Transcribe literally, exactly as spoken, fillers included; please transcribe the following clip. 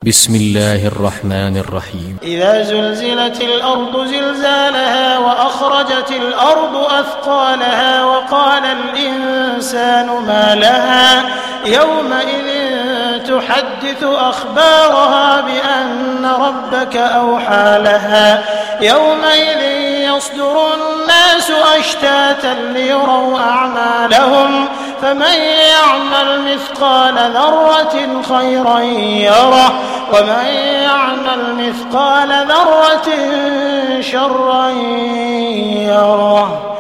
بسم الله الرحمن الرحيم إذا زلزلت الأرض زلزالها وأخرجت الأرض أثقالها وقال الإنسان ما لها يومئذ تحدث أخبارها بأن ربك أوحى لها يومئذ يصدر الناس أشتاتا ليروا أعمالهم فمن يعمل مثقال ذرة خيرا يره ومن يعمل مثقال ذرة شرا يره.